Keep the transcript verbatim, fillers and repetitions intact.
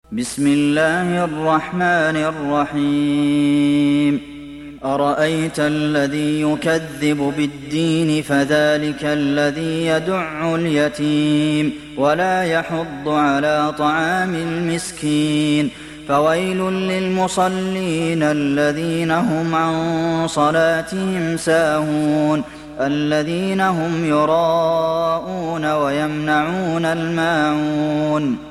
بسم الله الرحمن الرحيم أرأيت الذي يكذب بالدين فذلك الذي يدع اليتيم ولا يحض على طعام المسكين فويل للمصلين الذين هم عن صلاتهم ساهون الذين هم يراءون ويمنعون الماعون